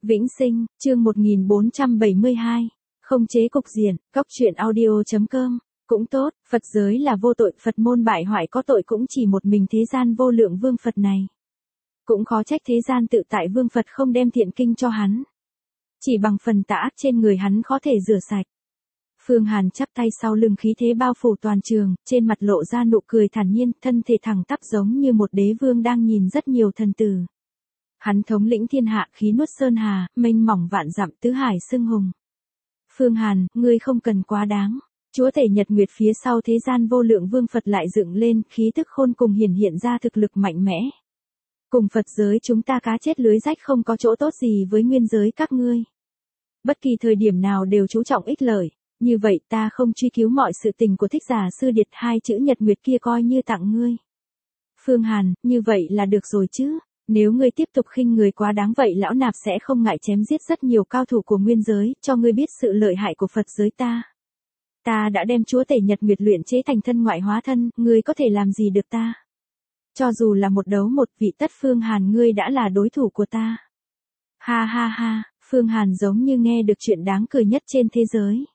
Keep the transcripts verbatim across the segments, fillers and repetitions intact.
Vĩnh Sinh, chương một nghìn bốn trăm bảy mươi hai. Không chế cục diện, góc truyện audio.com. Cũng tốt, Phật giới là vô tội, Phật môn bại hoại có tội cũng chỉ một mình thế gian vô lượng vương Phật này. Cũng khó trách thế gian tự tại vương Phật không đem thiện kinh cho hắn. Chỉ bằng phần tà ác trên người hắn khó thể rửa sạch. Phương Hàn chắp tay sau lưng, khí thế bao phủ toàn trường, trên mặt lộ ra nụ cười thản nhiên, thân thể thẳng tắp giống như một đế vương đang nhìn rất nhiều thần tử. Hắn thống lĩnh thiên hạ, khí nuốt sơn hà, mênh mỏng vạn dặm, tứ hải xưng hùng. Phương Hàn, ngươi không cần quá đáng. Chúa tể nhật nguyệt phía sau thế gian vô lượng vương Phật lại dựng lên, khí tức khôn cùng hiển hiện ra thực lực mạnh mẽ. Cùng Phật giới chúng ta cá chết lưới rách, không có chỗ tốt gì với nguyên giới các ngươi. Bất kỳ thời điểm nào đều chú trọng ích lợi, như vậy ta không truy cứu mọi sự tình của Thích Giả Sư Điệt, hai chữ nhật nguyệt kia coi như tặng ngươi. Phương Hàn, như vậy là được rồi chứ. Nếu ngươi tiếp tục khinh người quá đáng vậy lão nạp sẽ không ngại chém giết rất nhiều cao thủ của nguyên giới, cho ngươi biết sự lợi hại của Phật giới ta. Ta đã đem chúa tể nhật nguyệt luyện chế thành thân ngoại hóa thân, ngươi có thể làm gì được ta? Cho dù là một đấu một vị tất Phương Hàn, ngươi đã là đối thủ của ta. Ha ha ha, Phương Hàn giống như nghe được chuyện đáng cười nhất trên thế giới.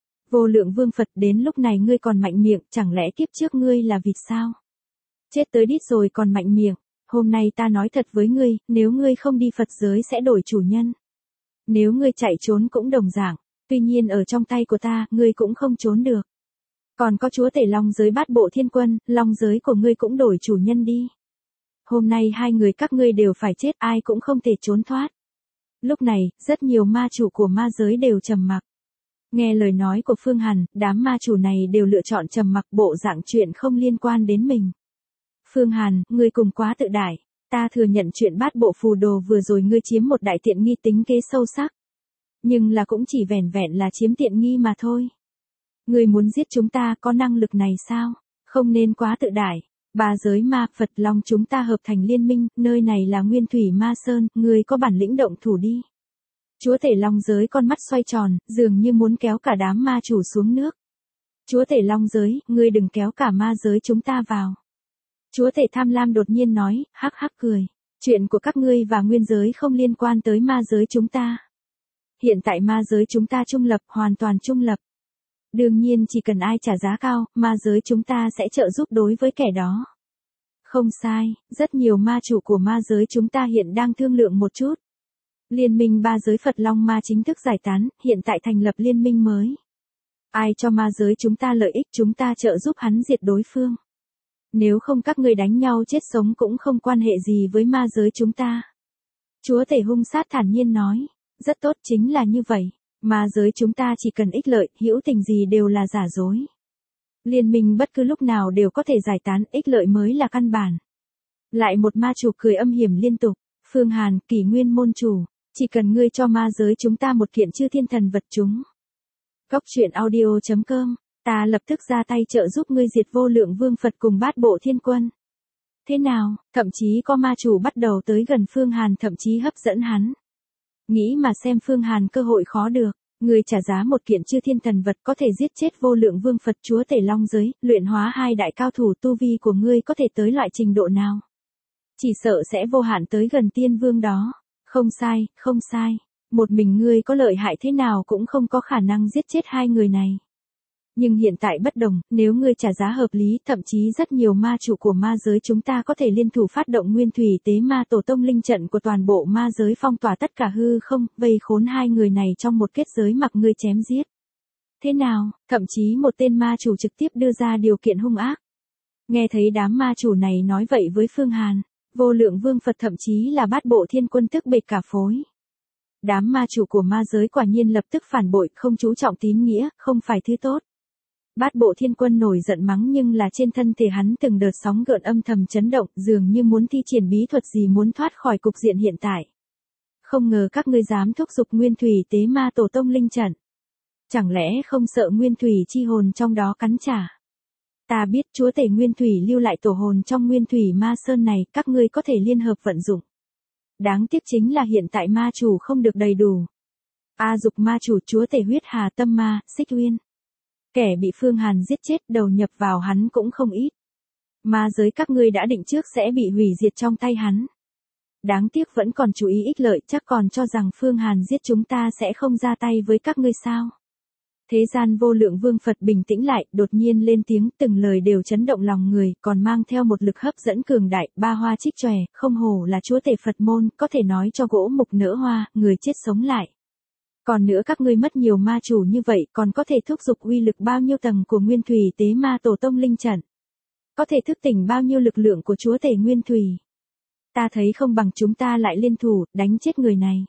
Vô lượng vương Phật, đến lúc này ngươi còn mạnh miệng, chẳng lẽ kiếp trước ngươi là vịt sao? Chết tới đít rồi còn mạnh miệng. Hôm nay ta nói thật với ngươi, nếu ngươi không đi Phật giới sẽ đổi chủ nhân. Nếu ngươi chạy trốn cũng đồng dạng, tuy nhiên ở trong tay của ta, ngươi cũng không trốn được. Còn có chúa tể long giới bát bộ thiên quân, long giới của ngươi cũng đổi chủ nhân đi. Hôm nay hai người các ngươi đều phải chết, ai cũng không thể trốn thoát. Lúc này, rất nhiều ma chủ của ma giới đều trầm mặc. Nghe lời nói của Phương Hàn, đám ma chủ này đều lựa chọn trầm mặc, bộ dạng chuyện không liên quan đến mình. Phương Hàn, ngươi cùng quá tự đại, ta thừa nhận chuyện bát bộ phù đồ vừa rồi ngươi chiếm một đại tiện nghi tính kế sâu sắc. Nhưng là cũng chỉ vẻn vẹn là chiếm tiện nghi mà thôi. Ngươi muốn giết chúng ta có năng lực này sao? Không nên quá tự đại. Ba giới ma, Phật Long chúng ta hợp thành liên minh, nơi này là Nguyên Thủy Ma Sơn, ngươi có bản lĩnh động thủ đi. Chúa tể Long giới con mắt xoay tròn, dường như muốn kéo cả đám ma chủ xuống nước. Chúa tể Long giới, ngươi đừng kéo cả ma giới chúng ta vào. Chúa tể Tham Lam đột nhiên nói, hắc hắc cười. Chuyện của các ngươi và nguyên giới không liên quan tới ma giới chúng ta. Hiện tại ma giới chúng ta trung lập, hoàn toàn trung lập. Đương nhiên chỉ cần ai trả giá cao, ma giới chúng ta sẽ trợ giúp đối với kẻ đó. Không sai, rất nhiều ma chủ của ma giới chúng ta hiện đang thương lượng một chút. Liên minh ba giới Phật Long Ma chính thức giải tán, hiện tại thành lập liên minh mới. Ai cho ma giới chúng ta lợi ích, chúng ta trợ giúp hắn diệt đối phương. Nếu không các ngươi đánh nhau chết sống cũng không quan hệ gì với ma giới chúng ta. Chúa tể hung sát thản nhiên nói, rất tốt, chính là như vậy. Ma giới chúng ta chỉ cần ích lợi, hữu tình gì đều là giả dối. Liên minh bất cứ lúc nào đều có thể giải tán, ích lợi mới là căn bản. Lại một ma chủ cười âm hiểm liên tục, Phương Hàn, Kỷ Nguyên môn chủ, chỉ cần ngươi cho ma giới chúng ta một kiện chư thiên thần vật chúng. Góc truyện audio.com. Ta lập tức ra tay trợ giúp ngươi diệt vô lượng vương Phật cùng bát bộ thiên quân. Thế nào, thậm chí có ma chủ bắt đầu tới gần Phương Hàn, thậm chí hấp dẫn hắn. Nghĩ mà xem Phương Hàn, cơ hội khó được. Ngươi trả giá một kiện chư thiên thần vật có thể giết chết vô lượng vương Phật, chúa tể long giới, luyện hóa hai đại cao thủ, tu vi của ngươi có thể tới loại trình độ nào? Chỉ sợ sẽ vô hạn tới gần tiên vương đó. Không sai, không sai. Một mình ngươi có lợi hại thế nào cũng không có khả năng giết chết hai người này. Nhưng hiện tại bất đồng, nếu ngươi trả giá hợp lý, thậm chí rất nhiều ma chủ của ma giới chúng ta có thể liên thủ phát động Nguyên Thủy Tế Ma Tổ Tông linh trận của toàn bộ ma giới, phong tỏa tất cả hư không, vây khốn hai người này trong một kết giới mặc ngươi chém giết. Thế nào, thậm chí một tên ma chủ trực tiếp đưa ra điều kiện hung ác. Nghe thấy đám ma chủ này nói vậy với Phương Hàn, vô lượng vương Phật thậm chí là bát bộ thiên quân tức bệt cả phối. Đám ma chủ của ma giới quả nhiên lập tức phản bội, không chú trọng tín nghĩa, không phải thứ tốt. Bát bộ thiên quân nổi giận mắng, nhưng là trên thân thể hắn từng đợt sóng gợn âm thầm chấn động, dường như muốn thi triển bí thuật gì muốn thoát khỏi cục diện hiện tại. Không ngờ các ngươi dám thúc giục Nguyên Thủy Tế Ma Tổ Tông linh trận. Chẳng lẽ không sợ Nguyên Thủy chi hồn trong đó cắn trả? Ta biết chúa tể Nguyên Thủy lưu lại tổ hồn trong Nguyên Thủy Ma Sơn này, các ngươi có thể liên hợp vận dụng. Đáng tiếc chính là hiện tại ma chủ không được đầy đủ. A dục ma chủ chúa tể huyết hà tâm ma, Xích Uyên. Kẻ bị Phương Hàn giết chết, đầu nhập vào hắn cũng không ít. Ma giới các ngươi đã định trước sẽ bị hủy diệt trong tay hắn. Đáng tiếc vẫn còn chú ý ích lợi, chắc còn cho rằng Phương Hàn giết chúng ta sẽ không ra tay với các ngươi sao. Thế gian vô lượng vương Phật bình tĩnh lại, đột nhiên lên tiếng, từng lời đều chấn động lòng người, còn mang theo một lực hấp dẫn cường đại, ba hoa trích chòe, không hổ là chúa tể Phật môn, có thể nói cho gỗ mục nở hoa, người chết sống lại. Còn nữa các ngươi mất nhiều ma chủ như vậy, còn có thể thúc giục uy lực bao nhiêu tầng của Nguyên Thủy Tế Ma Tổ Tông linh trận. Có thể thức tỉnh bao nhiêu lực lượng của chúa tể Nguyên Thủy. Ta thấy không bằng chúng ta lại liên thủ, đánh chết người này.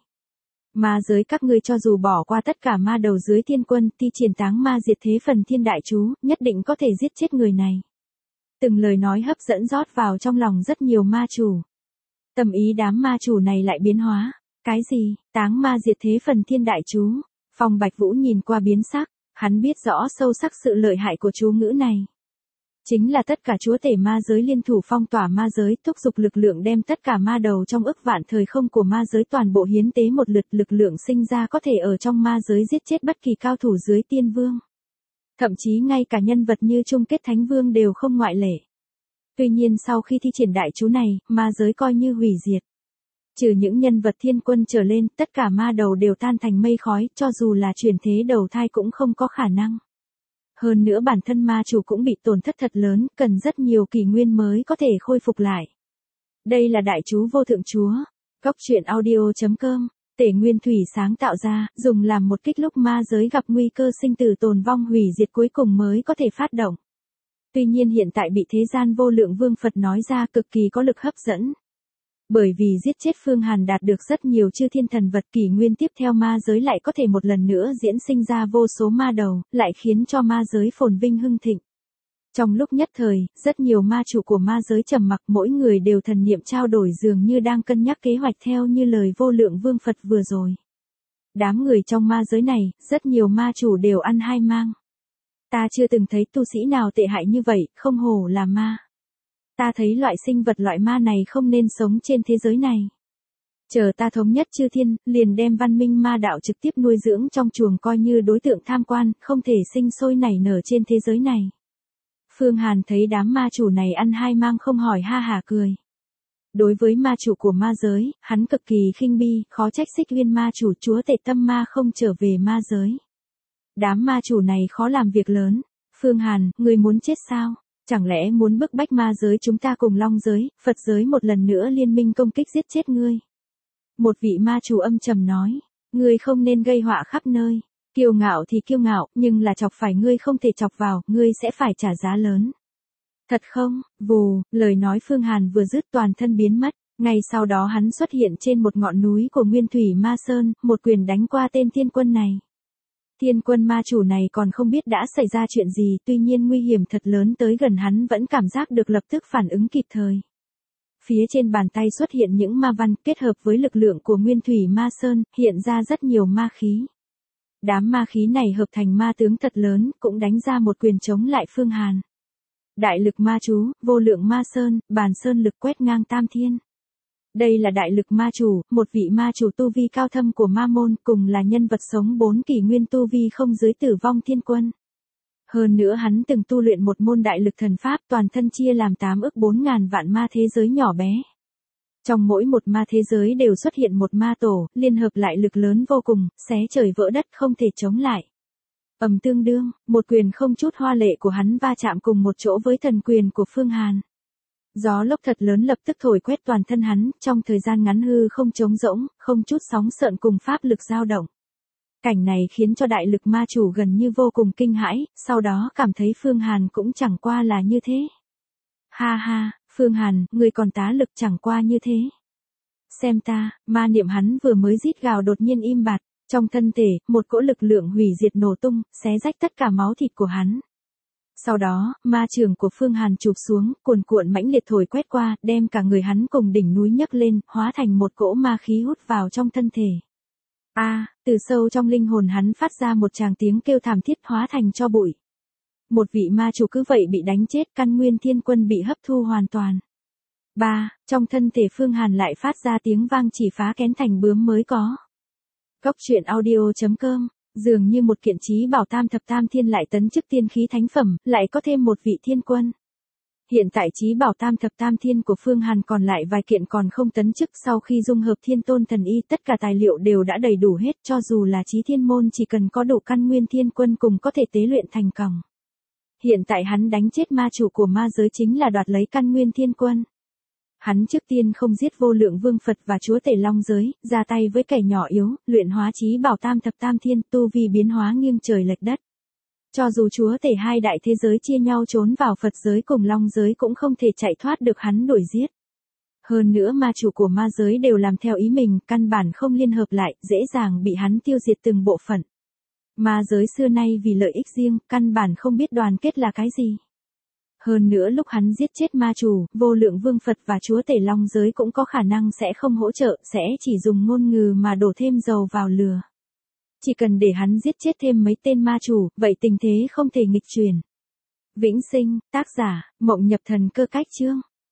Ma giới các ngươi cho dù bỏ qua tất cả ma đầu dưới thiên quân, ti triển táng ma diệt thế phần thiên đại chú, nhất định có thể giết chết người này. Từng lời nói hấp dẫn rót vào trong lòng rất nhiều ma chủ. Tâm ý đám ma chủ này lại biến hóa. Cái gì, táng ma diệt thế phần thiên đại chú? Phong Bạch Vũ nhìn qua biến sắc, hắn biết rõ sâu sắc sự lợi hại của chú ngữ này. Chính là tất cả chúa tể ma giới liên thủ phong tỏa ma giới, thúc giục lực lượng đem tất cả ma đầu trong ức vạn thời không của ma giới toàn bộ hiến tế một lượt, lực lượng sinh ra có thể ở trong ma giới giết chết bất kỳ cao thủ dưới tiên vương. Thậm chí ngay cả nhân vật như chung kết thánh vương đều không ngoại lệ. Tuy nhiên sau khi thi triển đại chú này, ma giới coi như hủy diệt. Trừ những nhân vật thiên quân trở lên, tất cả ma đầu đều tan thành mây khói, cho dù là chuyển thế đầu thai cũng không có khả năng. Hơn nữa bản thân ma chủ cũng bị tổn thất thật lớn, cần rất nhiều kỷ nguyên mới có thể khôi phục lại. Đây là đại chú vô thượng chúa. Góc truyện audio chấm com, Tể Nguyên Thủy sáng tạo ra, dùng làm một kích lúc ma giới gặp nguy cơ sinh tử tồn vong hủy diệt cuối cùng mới có thể phát động. Tuy nhiên hiện tại bị thế gian vô lượng vương Phật nói ra cực kỳ có lực hấp dẫn. Bởi vì giết chết Phương Hàn đạt được rất nhiều chư thiên thần vật, kỷ nguyên tiếp theo ma giới lại có thể một lần nữa diễn sinh ra vô số ma đầu, lại khiến cho ma giới phồn vinh hưng thịnh. Trong lúc nhất thời, rất nhiều ma chủ của ma giới trầm mặc, mỗi người đều thần niệm trao đổi dường như đang cân nhắc kế hoạch theo như lời vô lượng vương Phật vừa rồi. Đám người trong ma giới này, rất nhiều ma chủ đều ăn hai mang. Ta chưa từng thấy tu sĩ nào tệ hại như vậy, không hổ là ma. Ta thấy loại sinh vật loại ma này không nên sống trên thế giới này. Chờ ta thống nhất chư thiên, liền đem văn minh ma đạo trực tiếp nuôi dưỡng trong chuồng coi như đối tượng tham quan, không thể sinh sôi nảy nở trên thế giới này. Phương Hàn thấy đám ma chủ này ăn hai mang không hỏi ha hả cười. Đối với ma chủ của ma giới, hắn cực kỳ khinh bi, khó trách Xích Uyên ma chủ chúa tể tâm ma không trở về ma giới. Đám ma chủ này khó làm việc lớn. Phương Hàn, ngươi muốn chết sao? Chẳng lẽ muốn bức bách ma giới chúng ta cùng Long giới, Phật giới một lần nữa liên minh công kích giết chết ngươi? Một vị ma chủ âm trầm nói, ngươi không nên gây họa khắp nơi. Kiêu ngạo thì kiêu ngạo, nhưng là chọc phải ngươi không thể chọc vào, ngươi sẽ phải trả giá lớn. Thật không? Vù, lời nói Phương Hàn vừa dứt toàn thân biến mất, ngay sau đó hắn xuất hiện trên một ngọn núi của Nguyên Thủy Ma Sơn, một quyền đánh qua tên thiên quân này. Thiên quân ma chủ này còn không biết đã xảy ra chuyện gì, tuy nhiên nguy hiểm thật lớn tới gần hắn vẫn cảm giác được lập tức phản ứng kịp thời. Phía trên bàn tay xuất hiện những ma văn kết hợp với lực lượng của Nguyên Thủy Ma Sơn, hiện ra rất nhiều ma khí. Đám ma khí này hợp thành ma tướng thật lớn, cũng đánh ra một quyền chống lại Phương Hàn. Đại lực ma chú, vô lượng ma sơn, bàn sơn lực quét ngang tam thiên. Đây là đại lực ma chủ, một vị ma chủ tu vi cao thâm của ma môn, cùng là nhân vật sống bốn kỷ nguyên tu vi không dưới tử vong thiên quân. Hơn nữa hắn từng tu luyện một môn đại lực thần pháp, toàn thân chia làm tám ức bốn ngàn vạn ma thế giới nhỏ bé. Trong mỗi một ma thế giới đều xuất hiện một ma tổ, liên hợp lại lực lớn vô cùng, xé trời vỡ đất không thể chống lại. Ầm tương đương, một quyền không chút hoa lệ của hắn va chạm cùng một chỗ với thần quyền của Phương Hàn. Gió lốc thật lớn lập tức thổi quét toàn thân hắn, trong thời gian ngắn hư không trống rỗng, không chút sóng sợn cùng pháp lực dao động. Cảnh này khiến cho đại lực ma chủ gần như vô cùng kinh hãi, sau đó cảm thấy Phương Hàn cũng chẳng qua là như thế. Ha ha, Phương Hàn, ngươi còn tá lực chẳng qua như thế. Xem ta, ma niệm hắn vừa mới rít gào đột nhiên im bặt, trong thân thể, một cỗ lực lượng hủy diệt nổ tung, xé rách tất cả máu thịt của hắn. Sau đó, ma trường của Phương Hàn chụp xuống, cuồn cuộn mãnh liệt thổi quét qua, đem cả người hắn cùng đỉnh núi nhấc lên, hóa thành một cỗ ma khí hút vào trong thân thể. A, à, từ sâu trong linh hồn hắn phát ra một tràng tiếng kêu thảm thiết hóa thành tro bụi. Một vị ma chủ cứ vậy bị đánh chết, căn nguyên thiên quân bị hấp thu hoàn toàn. Ba, trong thân thể Phương Hàn lại phát ra tiếng vang chỉ phá kén thành bướm mới có. Góc truyện audio chấm com, dường như một kiện trí bảo tam thập tam thiên lại tấn chức tiên khí thánh phẩm, lại có thêm một vị thiên quân. Hiện tại chí bảo tam thập tam thiên của Phương Hàn còn lại vài kiện còn không tấn chức, sau khi dung hợp thiên tôn thần y tất cả tài liệu đều đã đầy đủ hết, cho dù là chí thiên môn chỉ cần có đủ căn nguyên thiên quân cùng có thể tế luyện thành còng. Hiện tại hắn đánh chết ma chủ của ma giới chính là đoạt lấy căn nguyên thiên quân. Hắn trước tiên không giết vô lượng vương Phật và chúa tể long giới, ra tay với kẻ nhỏ yếu, luyện hóa chí bảo tam thập tam thiên, tu vi biến hóa nghiêng trời lệch đất. Cho dù chúa tể hai đại thế giới chia nhau trốn vào Phật giới cùng long giới cũng không thể chạy thoát được hắn đuổi giết. Hơn nữa ma chủ của ma giới đều làm theo ý mình, căn bản không liên hợp lại, dễ dàng bị hắn tiêu diệt từng bộ phận. Ma giới xưa nay vì lợi ích riêng, căn bản không biết đoàn kết là cái gì. Hơn nữa lúc hắn giết chết ma chủ, vô lượng vương Phật và chúa tể long giới cũng có khả năng sẽ không hỗ trợ, sẽ chỉ dùng ngôn ngữ mà đổ thêm dầu vào lửa. Chỉ cần để hắn giết chết thêm mấy tên ma chủ, vậy tình thế không thể nghịch chuyển. Vĩnh sinh, tác giả, Mộng Nhập Thần Cơ Cách Chương.